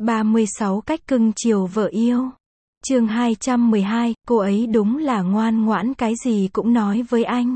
36 cách cưng chiều vợ yêu. Chương 212, cô ấy đúng là ngoan ngoãn, cái gì cũng nói với anh.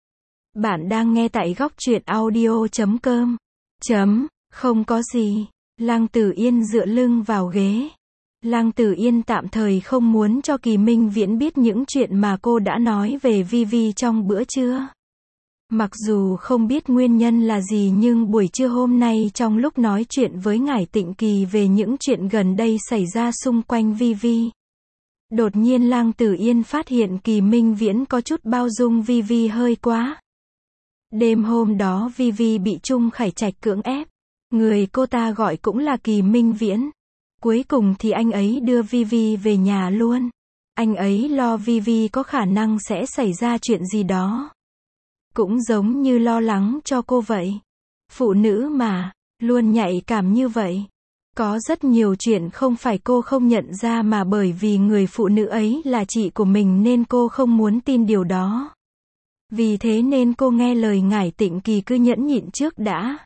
Bạn đang nghe tại góc truyện audio.com. Không có gì. Lăng Tử Yên dựa lưng vào ghế. Lăng Tử Yên tạm thời không muốn cho Kỳ Minh Viễn biết những chuyện mà cô đã nói về Vi trong bữa trưa. Mặc dù không biết nguyên nhân là gì nhưng buổi trưa hôm nay trong lúc nói chuyện với Ngải Tịnh Kỳ về những chuyện gần đây xảy ra xung quanh Vi, đột nhiên Lăng Tử Yên phát hiện Kỳ Minh Viễn có chút bao dung Vi hơi quá. Đêm hôm đó Vi bị Trung Khải Trạch cưỡng ép. Người cô ta gọi cũng là Kỳ Minh Viễn. Cuối cùng thì anh ấy đưa Vi về nhà luôn. Anh ấy lo Vi có khả năng sẽ xảy ra chuyện gì đó. Cũng giống như lo lắng cho cô vậy. Phụ nữ mà, luôn nhạy cảm như vậy. Có rất nhiều chuyện không phải cô không nhận ra mà bởi vì người phụ nữ ấy là chị của mình nên cô không muốn tin điều đó. Vì thế nên cô nghe lời Ngải Tịnh Kỳ cứ nhẫn nhịn trước đã.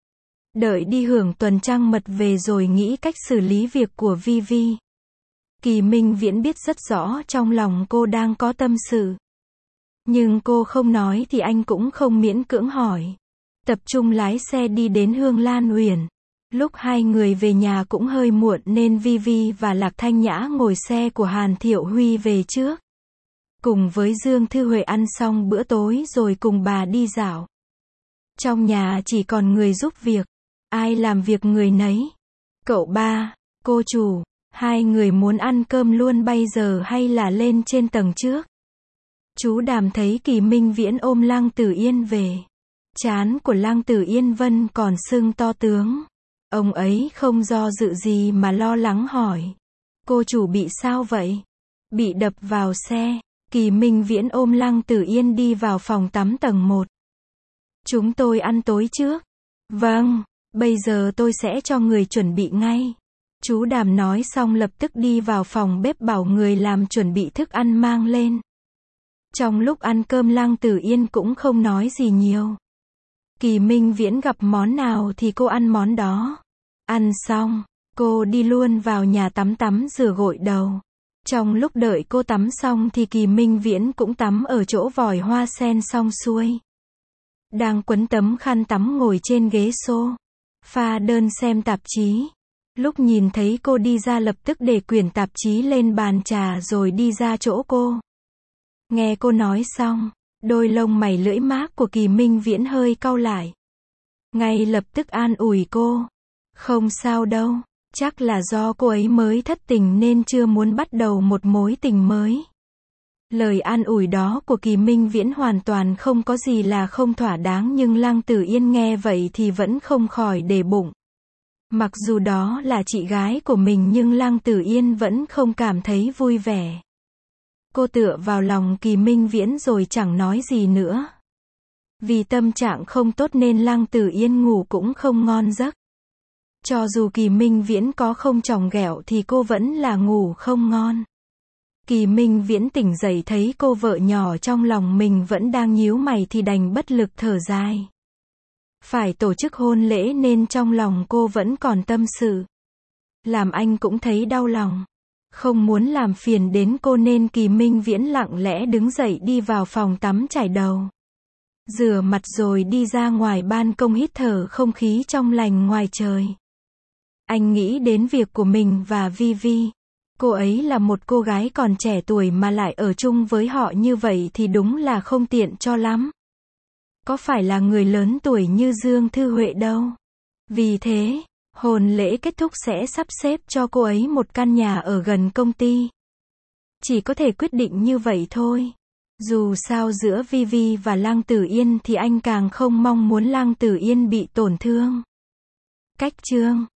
Đợi đi hưởng tuần trăng mật về rồi nghĩ cách xử lý việc của Vi. Kỳ Minh Viễn biết rất rõ trong lòng cô đang có tâm sự. Nhưng cô không nói thì anh cũng không miễn cưỡng hỏi. Tập trung lái xe đi đến Hương Lan Uyển. Lúc hai người về nhà cũng hơi muộn nên Vi và Lạc Thanh Nhã ngồi xe của Hàn Thiệu Huy về trước. Cùng với Dương Thư Huệ ăn xong bữa tối rồi cùng bà đi dạo. Trong nhà chỉ còn người giúp việc. Ai làm việc người nấy. Cậu ba, cô chủ, hai người muốn ăn cơm luôn bây giờ hay là lên trên tầng trước? Chú Đàm thấy Kỳ Minh Viễn ôm Lăng Tử Yên về. Trán của Lăng Tử Yên vẫn còn sưng to tướng. Ông ấy không do dự gì mà lo lắng hỏi. Cô chủ bị sao vậy? Bị đập vào xe. Kỳ Minh Viễn ôm Lăng Tử Yên đi vào phòng tắm tầng 1. Chúng tôi ăn tối trước. Vâng, bây giờ tôi sẽ cho người chuẩn bị ngay. Chú Đàm nói xong lập tức đi vào phòng bếp bảo người làm chuẩn bị thức ăn mang lên. Trong lúc ăn cơm Lăng Tử Yên cũng không nói gì nhiều. Kỳ Minh Viễn gặp món nào thì cô ăn món đó. Ăn xong, cô đi luôn vào nhà tắm rửa gội đầu. Trong lúc đợi cô tắm xong thì Kỳ Minh Viễn cũng tắm ở chỗ vòi hoa sen xong xuôi. Đang quấn tấm khăn tắm ngồi trên ghế sofa đơn xem tạp chí. Lúc nhìn thấy cô đi ra lập tức để quyển tạp chí lên bàn trà rồi đi ra chỗ cô. Nghe cô nói xong, đôi lông mày lưỡi mát của Kỳ Minh Viễn hơi cau lại. Ngay lập tức an ủi cô. Không sao đâu, chắc là do cô ấy mới thất tình nên chưa muốn bắt đầu một mối tình mới. Lời an ủi đó của Kỳ Minh Viễn hoàn toàn không có gì là không thỏa đáng nhưng Lăng Tử Yên nghe vậy thì vẫn không khỏi để bụng. Mặc dù đó là chị gái của mình nhưng Lăng Tử Yên vẫn không cảm thấy vui vẻ. Cô tựa vào lòng Kỳ Minh Viễn rồi chẳng nói gì nữa. Vì tâm trạng không tốt nên Lăng Tử Yên ngủ cũng không ngon giấc. Cho dù Kỳ Minh Viễn có không chòng ghẹo thì cô vẫn là ngủ không ngon. Kỳ Minh Viễn tỉnh dậy thấy cô vợ nhỏ trong lòng mình vẫn đang nhíu mày thì đành bất lực thở dài. Phải tổ chức hôn lễ nên trong lòng cô vẫn còn tâm sự. Làm anh cũng thấy đau lòng. Không muốn làm phiền đến cô nên Kỳ Minh Viễn lặng lẽ đứng dậy đi vào phòng tắm chải đầu. Rửa mặt rồi đi ra ngoài ban công hít thở không khí trong lành ngoài trời. Anh nghĩ đến việc của mình và Vi. Cô ấy là một cô gái còn trẻ tuổi mà lại ở chung với họ như vậy thì đúng là không tiện cho lắm. Có phải là người lớn tuổi như Dương Thư Huệ đâu. Vì thế, hôn lễ kết thúc sẽ sắp xếp cho cô ấy một căn nhà ở gần công ty. Chỉ có thể quyết định như vậy thôi. Dù sao giữa Vi và Lăng Tử Yên thì anh càng không mong muốn Lăng Tử Yên bị tổn thương. Cách chương